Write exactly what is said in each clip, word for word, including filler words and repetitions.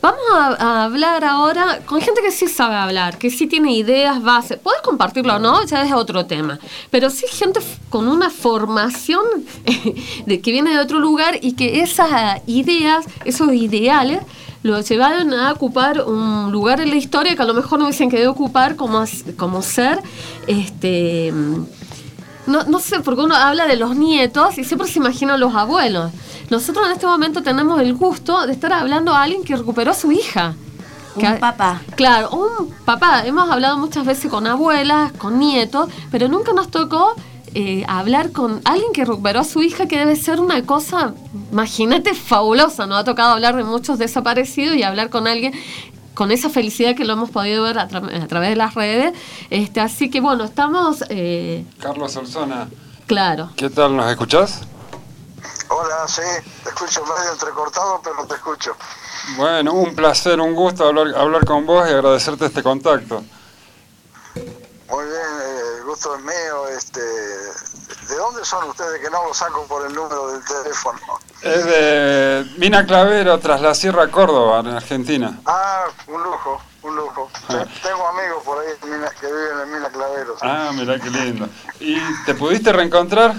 Vamos a, a hablar ahora con gente que sí sabe hablar, que sí tiene ideas, bases. Podés compartirlo o no, ya es otro tema. Pero sí gente f- con una formación de que viene de otro lugar y que esas ideas, esos ideales, lo llevaron a ocupar un lugar en la historia que a lo mejor no hubiesen querido ocupar como, como ser... este No, no sé, porque uno habla de los nietos y siempre se imagina a los abuelos. Nosotros en este momento tenemos el gusto de estar hablando a alguien que recuperó a su hija. Un que, papá. Claro, un papá. Hemos hablado muchas veces con abuelas, con nietos, pero nunca nos tocó eh, hablar con alguien que recuperó a su hija, que debe ser una cosa, imagínate, fabulosa. Nos ha tocado hablar de muchos desaparecidos y hablar con alguien con esa felicidad que lo hemos podido ver a, tra- a través de las redes. Este, así que bueno, estamos... Eh, Carlos Solsona. Claro. ¿Qué tal? ¿Nos escuchás? Hola, sí, te escucho medio entrecortado, pero te escucho. Bueno, un placer, un gusto hablar, hablar con vos y agradecerte este contacto. Muy bien, eh, el gusto es mío. Este, ¿de dónde son ustedes, que no lo saco por el número del teléfono? Es de Mina Clavero, tras la Sierra Córdoba, en Argentina. Ah, un lujo, un lujo. Ah. Tengo amigos por ahí en Mina, que viven en Mina Clavero. ¿Sí? Ah, mirá qué lindo. ¿Y te pudiste reencontrar?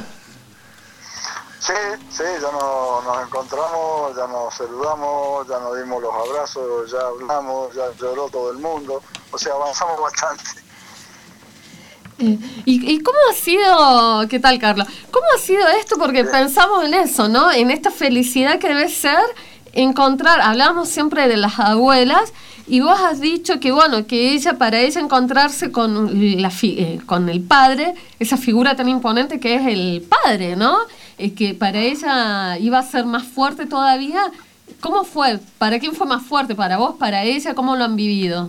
Sí, sí, ya no, nos encontramos, ya nos saludamos, ya nos dimos los abrazos, ya hablamos, ya lloró todo el mundo. O sea, avanzamos bastante. Eh, ¿y, ¿Y cómo ha sido, qué tal, Carlos? ¿Cómo ha sido esto? Porque sí. Pensamos en eso, ¿no? En esta felicidad que debe ser encontrar, hablamos siempre de las abuelas, y vos has dicho que, bueno, que ella, para ella encontrarse con, la fi- eh, con el padre, esa figura tan imponente que es el padre, ¿no? Es que para ella iba a ser más fuerte todavía. ¿Cómo fue? ¿Para quién fue más fuerte? ¿Para vos? ¿Para ella? ¿Cómo lo han vivido?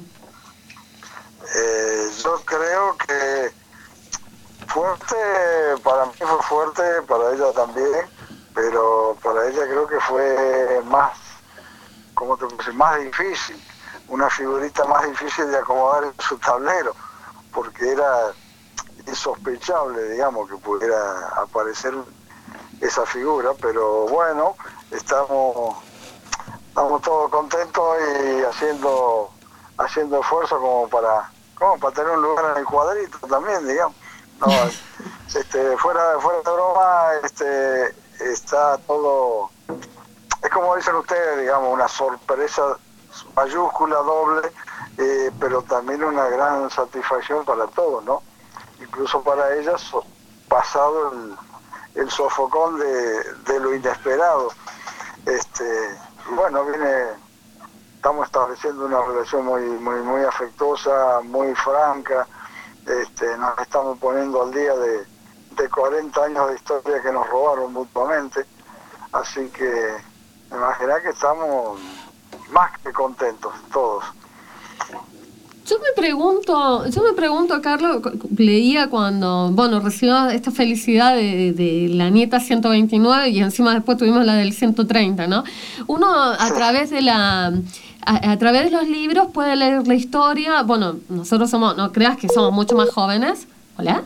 Eh, yo creo que fuerte, para mí fue fuerte, para ella también, pero para ella creo que fue más, ¿cómo te puedo decir? Más difícil, una figurita más difícil de acomodar en su tablero, porque era insospechable, digamos, que pudiera aparecer esa figura, pero bueno, estamos, estamos todos contentos y haciendo, haciendo esfuerzo como para como para tener un lugar en el cuadrito también, digamos. No, este, fuera, fuera de broma, este, está todo, es como dicen ustedes, digamos, una sorpresa mayúscula, doble, eh, pero también una gran satisfacción para todos, ¿no? Incluso para ellas, pasado el, el sofocón de, de lo inesperado. Este, bueno, viene... Estamos estableciendo una relación muy muy muy afectuosa, muy franca. Este, nos estamos poniendo al día de, de cuarenta años de historia que nos robaron mutuamente. Así que imaginá que estamos más que contentos todos. Yo me pregunto, yo me pregunto, Carlos, leía cuando, bueno, recibió esta felicidad de, de la nieta ciento veintinueve y encima después tuvimos la del ciento treinta, ¿no? Uno a través de la... A, a través de los libros puede leer la historia. Bueno, nosotros somos, no creas que somos mucho más jóvenes. ¿Hola?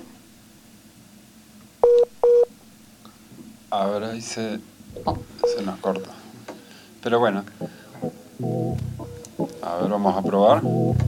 A ver, ahí se, oh. se nos corta. Pero bueno. A ver, vamos a probar.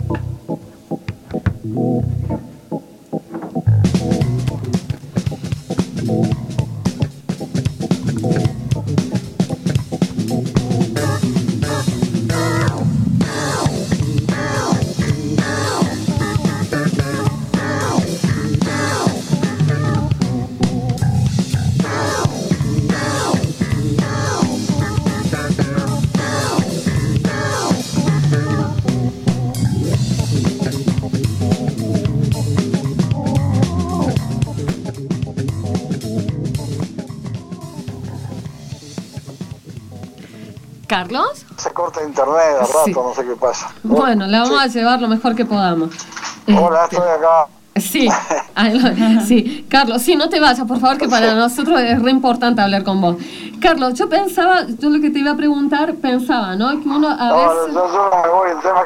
¿Carlos? Se corta internet a rato, sí. No sé qué pasa. Bueno, la vamos sí. a llevar lo mejor que podamos. Hola, este, estoy acá. Sí, sí, Carlos, sí, no te vayas, por favor, que para nosotros es re importante hablar con vos. Carlos, yo pensaba, yo lo que te iba a preguntar, pensaba, ¿no? Que uno a no, veces... yo, yo no me voy, el tema...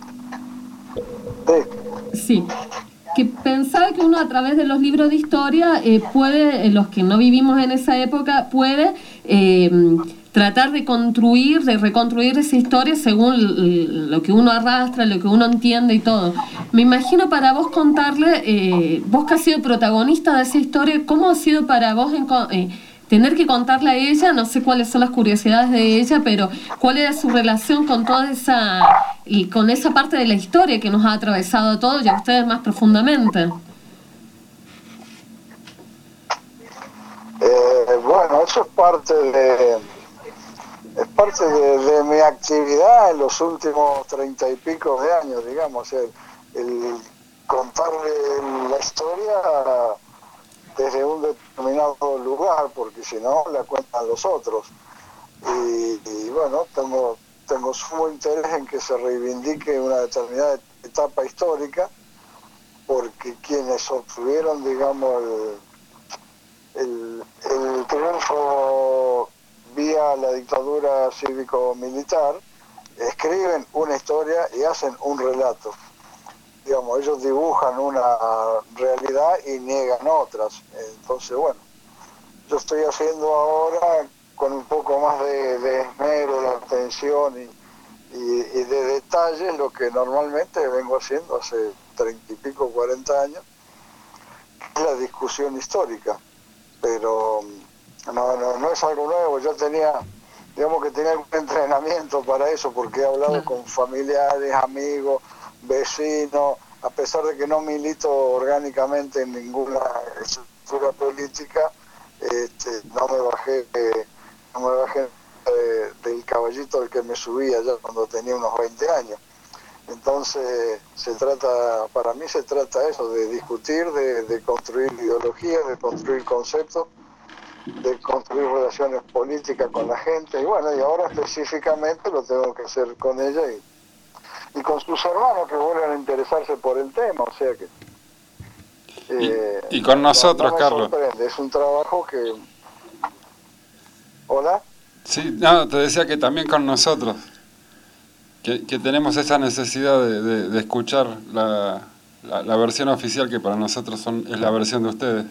Sí. Sí, que pensaba que uno a través de los libros de historia eh, puede, eh, los que no vivimos en esa época, puede... Eh, tratar de construir, de reconstruir esa historia según lo que uno arrastra, lo que uno entiende y todo. Me imagino para vos contarle, eh, vos que has sido protagonista de esa historia, ¿cómo ha sido para vos en, eh, tener que contarle a ella? No sé cuáles son las curiosidades de ella, pero ¿cuál era su relación con toda esa, y con esa parte de la historia que nos ha atravesado a todos y a ustedes más profundamente? Eh, bueno, eso es parte de es parte de, de mi actividad en los últimos treinta y pico de años, digamos, el, el contarle la historia desde un determinado lugar, porque si no la cuentan los otros. Y, y bueno, tengo tengo sumo interés en que se reivindique una determinada etapa histórica, porque quienes obtuvieron, digamos, el, el, el triunfo vía la dictadura cívico-militar, escriben una historia y hacen un relato. Digamos, ellos dibujan una realidad y niegan otras. Entonces, bueno, yo estoy haciendo ahora con un poco más de, de esmero, de atención y, y, y de detalle lo que normalmente vengo haciendo hace treinta y pico, cuarenta años, que es la discusión histórica. Pero no, no, no es algo nuevo. Yo tenía, digamos que tenía un entrenamiento para eso, porque he hablado claro. con familiares, amigos, vecinos, a pesar de que no milito orgánicamente en ninguna estructura política, este, no me bajé, eh, no me bajé eh, del caballito al que me subía ya cuando tenía unos veinte años. Entonces se trata, para mí se trata eso, de discutir, de, de construir ideologías, de construir conceptos, de construir relaciones políticas con la gente, y bueno, y ahora específicamente lo tengo que hacer con ella y, y con sus hermanos que vuelven a interesarse por el tema, o sea que... Eh, y, y con nosotros, no, no Carlos. Sorprende. Es un trabajo que... ¿Hola? Sí, no, te decía que también con nosotros, que, que tenemos esa necesidad de, de, de escuchar la, la, la versión oficial que para nosotros son, es la versión de ustedes.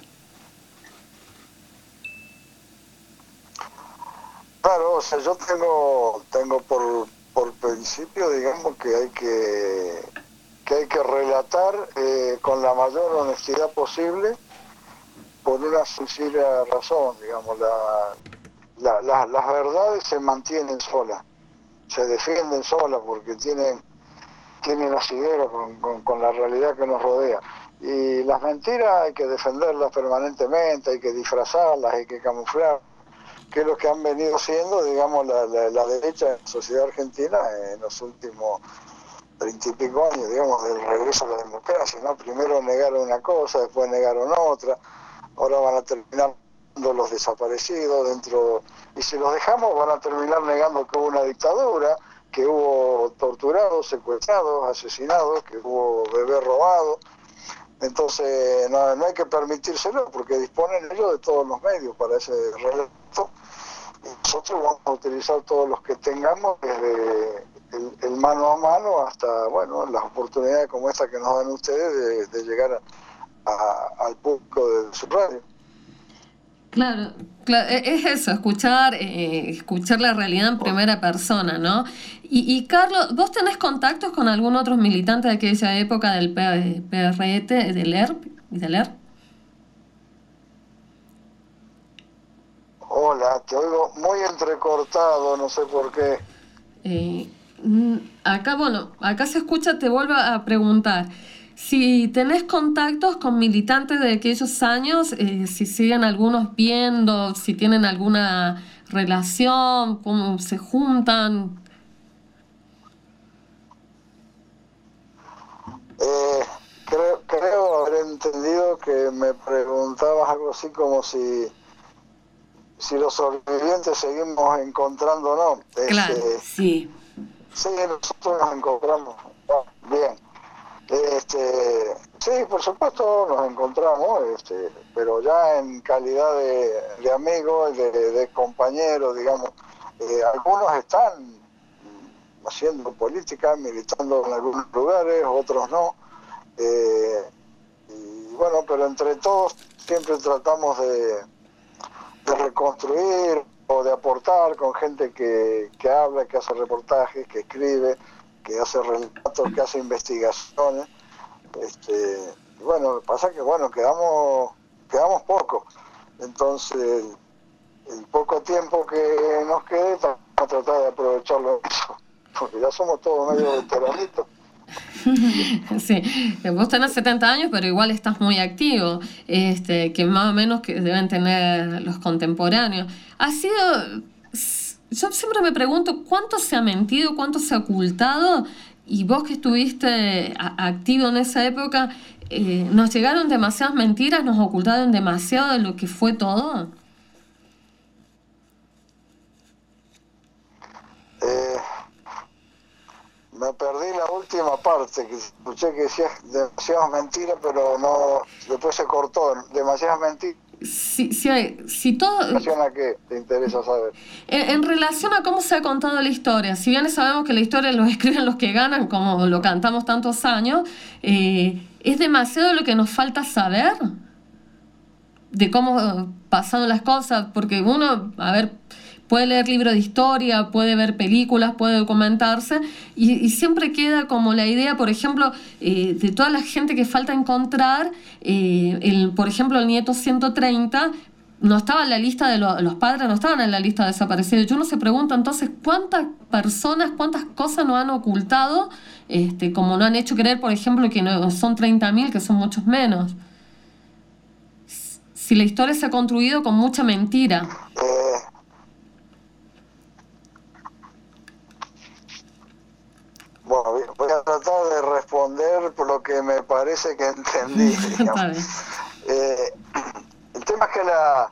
Claro, o sea, yo tengo tengo por, por principio, digamos, que hay que que hay que relatar eh, con la mayor honestidad posible, por una sencilla razón, digamos, la, la, la, las verdades se mantienen solas, se defienden solas porque tienen tienen asidero con, con, con la realidad que nos rodea. Y las mentiras hay que defenderlas permanentemente, hay que disfrazarlas, hay que camuflar, que es lo que han venido haciendo, digamos, la, la, la derecha en la sociedad argentina en los últimos treinta y pico años, digamos, del regreso a la democracia, ¿no? Primero negaron una cosa, después negaron otra, ahora van a terminar los desaparecidos dentro, y si los dejamos van a terminar negando que hubo una dictadura, que hubo torturados, secuestrados, asesinados, que hubo bebés robados. Entonces no, no hay que permitírselo, porque disponen ellos de todos los medios para ese relato, y nosotros vamos a utilizar todos los que tengamos, desde el, el mano a mano hasta, bueno, las oportunidades como esta que nos dan ustedes de, de llegar a, a, al público de su radio. Claro, claro, es eso, escuchar eh, escuchar la realidad en primera persona, ¿no? Y, y Carlos, ¿vos tenés contactos con algún otro militante de aquella época del P R E T, del E R P y del E R P? Hola, te oigo muy entrecortado, no sé por qué. Eh, acá, bueno, acá se escucha, te vuelvo a preguntar. Si tenés contactos con militantes de aquellos años, eh, si siguen algunos viendo, si tienen alguna relación, cómo se juntan. Eh, creo, creo haber entendido que me preguntabas algo así como si, si los sobrevivientes seguimos encontrando o no. Claro, este, sí. Sí, nosotros nos encontramos. Bien. Este, sí, por supuesto nos encontramos, este, pero ya en calidad de, de amigos, de, de compañeros, digamos. Eh, algunos están haciendo política, militando en algunos lugares, otros no. Eh, y bueno, pero entre todos siempre tratamos de, de reconstruir, de aportar, con gente que, que habla, que hace reportajes, que escribe, que hace relatos, que hace investigaciones. Este, y bueno, pasa que bueno, quedamos, quedamos pocos. Entonces, el poco tiempo que nos quede, vamos a tratar de aprovecharlo en eso, porque ya somos todos medio veteranitos. Sí, vos tenés setenta años, pero igual estás muy activo, este, que más o menos que deben tener los contemporáneos. Ha sido, yo siempre me pregunto cuánto se ha mentido, cuánto se ha ocultado, y vos que estuviste a, activo en esa época, eh, ¿nos llegaron demasiadas mentiras, nos ocultaron demasiado de lo que fue todo? Eh... Me perdí la última parte, que escuché que decías demasiadas mentiras, pero no, después se cortó, demasiadas mentiras. Si, si, hay, si todo... ¿En relación a qué te interesa saber? En, en relación a cómo se ha contado la historia, si bien sabemos que la historia lo escriben los que ganan, como lo cantamos tantos años, eh, ¿es demasiado lo que nos falta saber de cómo pasaron las cosas? Porque uno, a ver... puede leer libros de historia, puede ver películas, puede documentarse, y, y siempre queda como la idea, por ejemplo, eh, de toda la gente que falta encontrar, eh, el, por ejemplo, el nieto ciento treinta, no estaba en la lista de lo, los padres, no estaban en la lista de desaparecidos. Y uno se pregunta entonces cuántas personas, cuántas cosas nos han ocultado, este, como no han hecho creer, por ejemplo, que no, son treinta mil, que son muchos menos. Si la historia se ha construido con mucha mentira. Eh... Bueno, voy a tratar de responder por lo que me parece que entendí. eh, el tema es que la,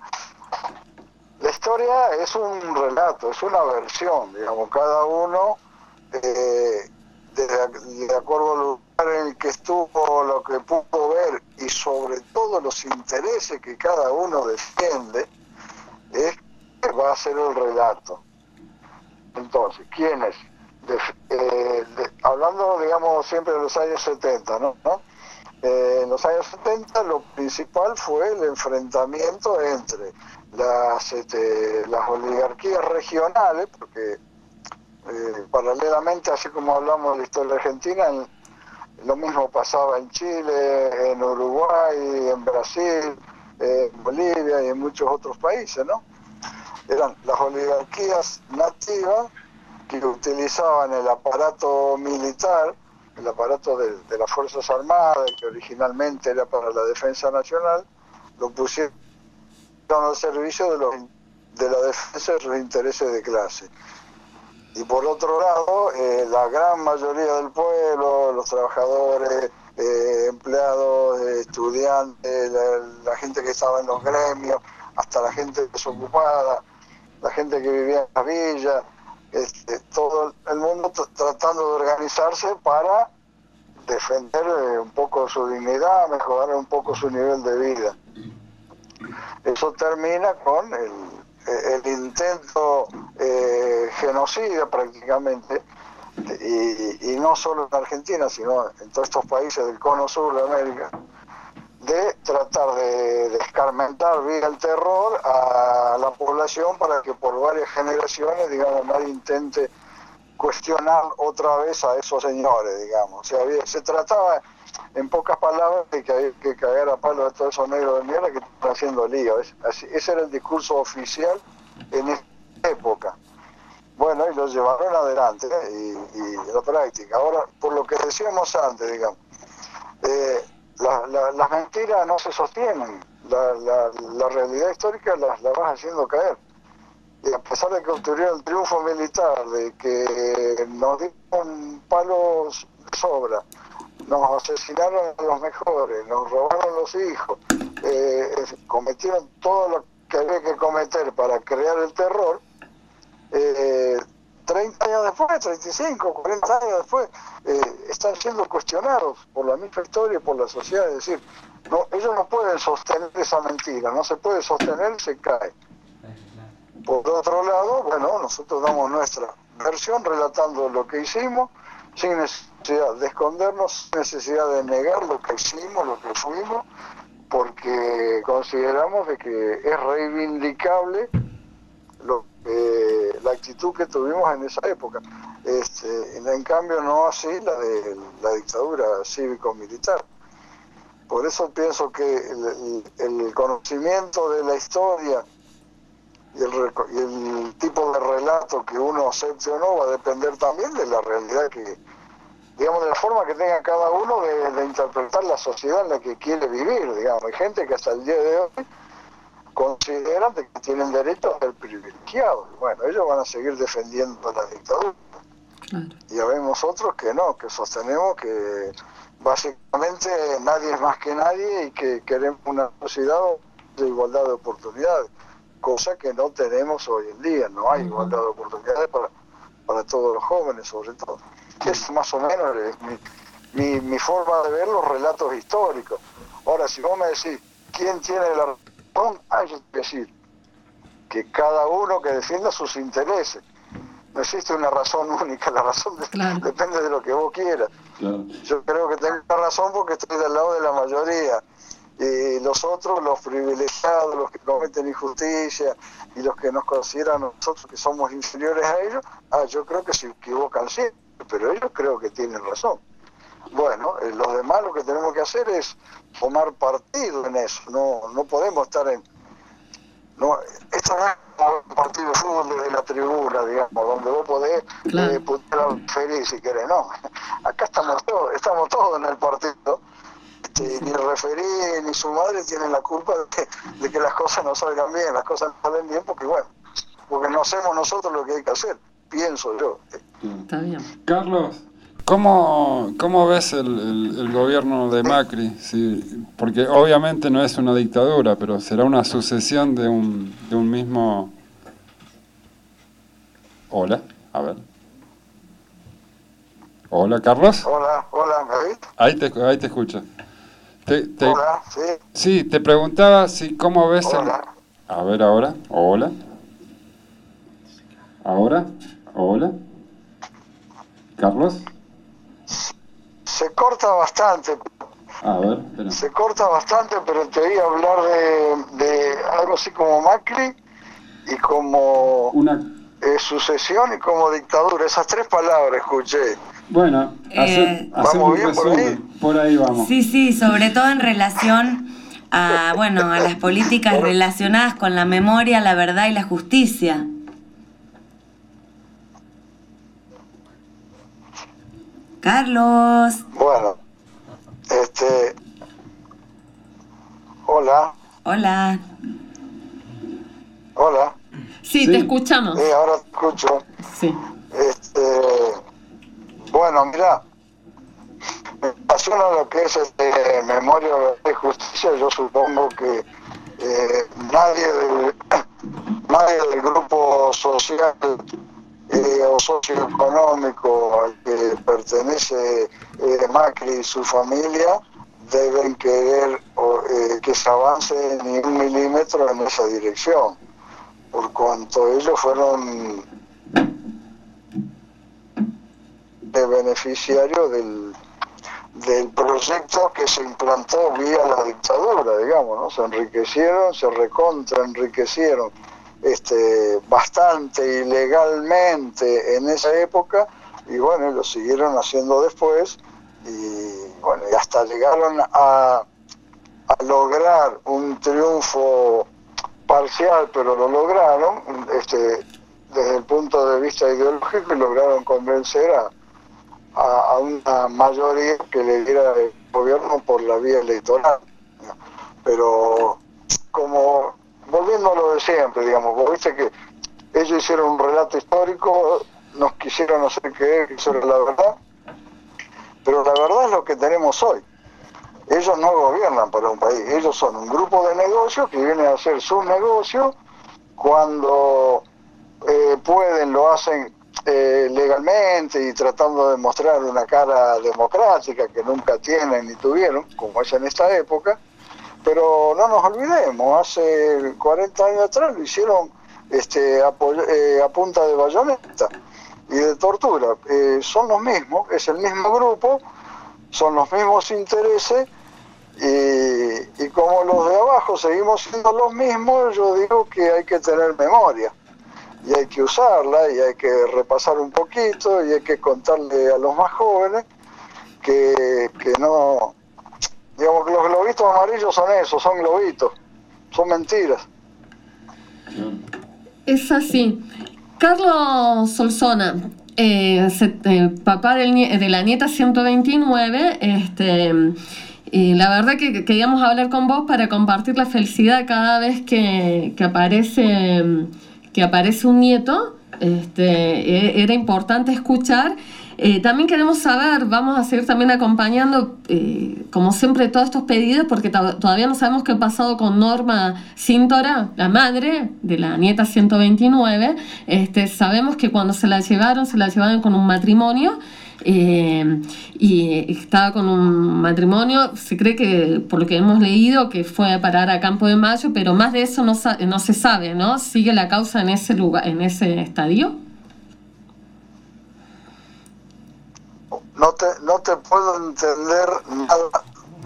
la historia es un relato, es una versión, digamos, cada uno, eh, de, de acuerdo al lugar en el que estuvo, lo que pudo ver y sobre todo los intereses que cada uno defiende, es que va a ser el relato. Entonces, ¿quién es? De, eh, de, hablando, digamos, siempre de los años setenta, ¿no? ¿No? Eh, en los años setenta lo principal fue el enfrentamiento entre las, este, las oligarquías regionales, porque eh, paralelamente, así como hablamos de la historia argentina, en, lo mismo pasaba en Chile, en Uruguay, en Brasil, eh, en Bolivia y en muchos otros países, ¿no? Eran las oligarquías nativas que utilizaban el aparato militar, el aparato de, de las Fuerzas Armadas, que originalmente era para la defensa nacional, lo pusieron al servicio de, los, de la defensa de sus intereses de clase. Y por otro lado, eh, la gran mayoría del pueblo, los trabajadores, eh, empleados, eh, estudiantes, la, la gente que estaba en los gremios, hasta la gente desocupada, la gente que vivía en las villas, Este, todo el mundo t- tratando de organizarse para defender eh, un poco su dignidad, mejorar un poco su nivel de vida. Eso termina con el, el intento eh, genocida prácticamente, y, y no solo en Argentina, sino en todos estos países del cono sur de América, de tratar de, de escarmentar vía el terror a la población para que por varias generaciones, digamos, nadie intente cuestionar otra vez a esos señores, digamos. O sea, había, se trataba, en pocas palabras, de que había que cagar a palo a todos esos negros de mierda que están haciendo lío. Es, así, ese era el discurso oficial en esa época. Bueno, y lo llevaron adelante, ¿eh? y, y la práctica. Ahora, por lo que decíamos antes, digamos, eh, La, la, las mentiras no se sostienen, la, la, la realidad histórica las la vas haciendo caer. Y a pesar de que obtuvieron el triunfo militar, de que nos dieron palos de sobra, nos asesinaron a los mejores, nos robaron los hijos, eh, cometieron todo lo que había que cometer para crear el terror, eh, treinta años después, treinta y cinco, cuarenta años después, eh, están siendo cuestionados por la misma historia y por la sociedad. Es decir, no, ellos no pueden sostener esa mentira, no se puede sostener y se cae. Por otro lado, bueno, nosotros damos nuestra versión relatando lo que hicimos, sin necesidad de escondernos, sin necesidad de negar lo que hicimos, lo que fuimos, porque consideramos de que es reivindicable lo, eh, la actitud que tuvimos en esa época. Este, en cambio no así la de la dictadura cívico-militar. Por eso pienso que el, el, el conocimiento de la historia y el, y el tipo de relato que uno acepte o no va a depender también de la realidad que, digamos, de la forma que tenga cada uno de, de interpretar la sociedad en la que quiere vivir, digamos. Hay gente que hasta el día de hoy consideran que tienen derecho a ser privilegiados. Bueno, ellos van a seguir defendiendo la dictadura. Claro. Y habemos otros que no, que sostenemos que básicamente nadie es más que nadie y que queremos una sociedad de igualdad de oportunidades, cosa que no tenemos hoy en día. No hay uh-huh. igualdad de oportunidades para, para todos los jóvenes, sobre todo. Es más o menos mi, mi, mi forma de ver los relatos históricos. Ahora, si vos me decís quién tiene la razón, hay que decir que cada uno que defienda sus intereses. No existe una razón única, la razón de, claro. depende de lo que vos quieras. Claro. Yo creo que tengo razón porque estoy del lado de la mayoría. Y los otros, los privilegiados, los que cometen injusticia y los que nos consideran a nosotros que somos inferiores a ellos, ah, yo creo que se equivocan siempre, pero ellos creo que tienen razón. Bueno, eh, los demás lo que tenemos que hacer es tomar partido en eso. No, no podemos estar en... No, esto no es como un partido de fútbol desde la tribuna, digamos, donde vos podés claro. eh, putear feliz si querés, no. Acá estamos todos, estamos todos en el partido. Este, ni el referí ni su madre tienen la culpa de que, de que las cosas no salgan bien, las cosas no salen bien porque, bueno, porque no hacemos nosotros lo que hay que hacer, pienso yo. Está bien. Carlos, ¿cómo, cómo ves el, el, el gobierno de Macri? Sí, porque obviamente no es una dictadura, pero será una sucesión de un, de un mismo... Hola, a ver. Hola, Carlos. Hola, hola, ¿me ves? Ahí te, ahí te escucho. Te, te, Hola, sí. Sí, te preguntaba si cómo ves Hola. el... A ver ahora, hola. Ahora, hola. Carlos. Se corta bastante. A ver, espera. Se corta bastante, pero te oí hablar de, de algo así como Macri y como una eh, sucesión y como dictadura. Esas tres palabras escuché. Bueno, eh, hacer un resumen. Por ahí? por ahí vamos. Sí, sí, sobre todo en relación a, bueno, a las políticas relacionadas con la memoria, la verdad y la justicia. Carlos. Bueno, este... Hola. Hola. Hola. Sí, sí. Te escuchamos. Sí, ahora te escucho. Sí. Este... Bueno, mira, en relación a lo que es este, memoria y justicia, yo supongo que eh, nadie, del, nadie del grupo social eh, o socioeconómico al que pertenece eh, Macri y su familia deben querer o, eh, que se avance ni un milímetro en esa dirección, por cuanto ellos fueron de beneficiario del, del proyecto que se implantó vía la dictadura, digamos, ¿no? Se enriquecieron, se recontra enriquecieron este, bastante ilegalmente en esa época y bueno, lo siguieron haciendo después y bueno, y hasta llegaron a, a lograr un triunfo parcial, pero lo lograron este, desde el punto de vista ideológico y lograron convencer a a una mayoría que le diera el gobierno por la vía electoral. Pero como, volviendo a lo de siempre, digamos, vos viste que ellos hicieron un relato histórico, nos quisieron hacer creer que eso era la verdad, pero la verdad es lo que tenemos hoy. Ellos no gobiernan para un país, ellos son un grupo de negocios que vienen a hacer sus negocios, cuando eh, pueden lo hacen Eh, legalmente y tratando de mostrar una cara democrática que nunca tienen ni tuvieron, como es en esta época, pero no nos olvidemos, hace cuarenta años atrás lo hicieron este, a, eh, a punta de bayoneta y de tortura. Eh, son los mismos, es el mismo grupo, son los mismos intereses y, y como los de abajo seguimos siendo los mismos, yo digo que hay que tener memoria. y hay que usarla, y hay que repasar un poquito, y hay que contarle a los más jóvenes que, que no, digamos que los globitos amarillos son eso, son globitos, son mentiras. Es así. Carlos Solsona, eh, se, eh, papá del, de la nieta ciento veintinueve, este, y la verdad que queríamos hablar con vos para compartir la felicidad cada vez que, que aparece que aparece un nieto. Este, era importante escuchar. Eh, también queremos saber, vamos a seguir también acompañando, eh, como siempre, todos estos pedidos, porque to- todavía no sabemos qué ha pasado con Norma Cíntora, la madre de la nieta ciento veintinueve. Este, sabemos que cuando se la llevaron, se la llevaron con un matrimonio, eh, y estaba con un matrimonio, se cree que, por lo que hemos leído, que fue a parar a Campo de Mayo, pero más de eso no, sa- no se sabe, ¿no? ¿Sigue la causa en ese lugar, en ese estadio? No te, no te puedo entender nada,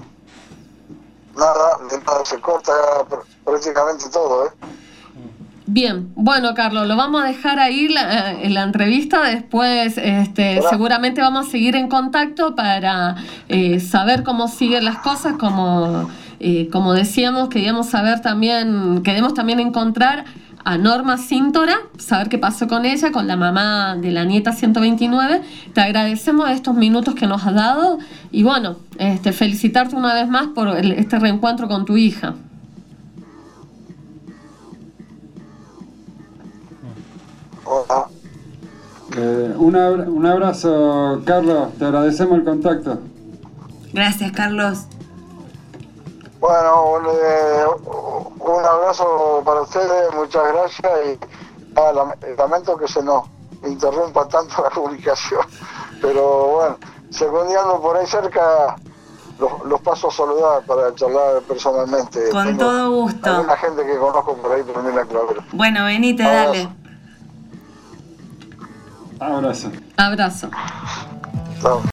nada, de nada, se corta pr- prácticamente todo, ¿eh? Bien, bueno, Carlos, lo vamos a dejar ahí la, en la entrevista. Después este, Hola. seguramente vamos a seguir en contacto para eh, saber cómo siguen las cosas. Como, eh, como decíamos, queríamos saber también, queremos también encontrar a Norma Cíntora, saber qué pasó con ella, con la mamá de la nieta ciento veintinueve. Te agradecemos estos minutos que nos has dado y bueno, este, felicitarte una vez más por el, este reencuentro con tu hija. Hola. Eh, un, abra- un abrazo, Carlos, te agradecemos el contacto. Gracias, Carlos. Bueno, un, eh, un abrazo para ustedes, muchas gracias y nada, lam- lamento que se nos interrumpa tanto la comunicación, pero bueno, si algún día ando por ahí cerca, los, los paso a saludar para charlar personalmente. Con Tengo todo gusto. alguna gente que conozco por ahí también la clavera. Bueno, venite, Abrazo. dale. Abrazo. Abrazo. Chao.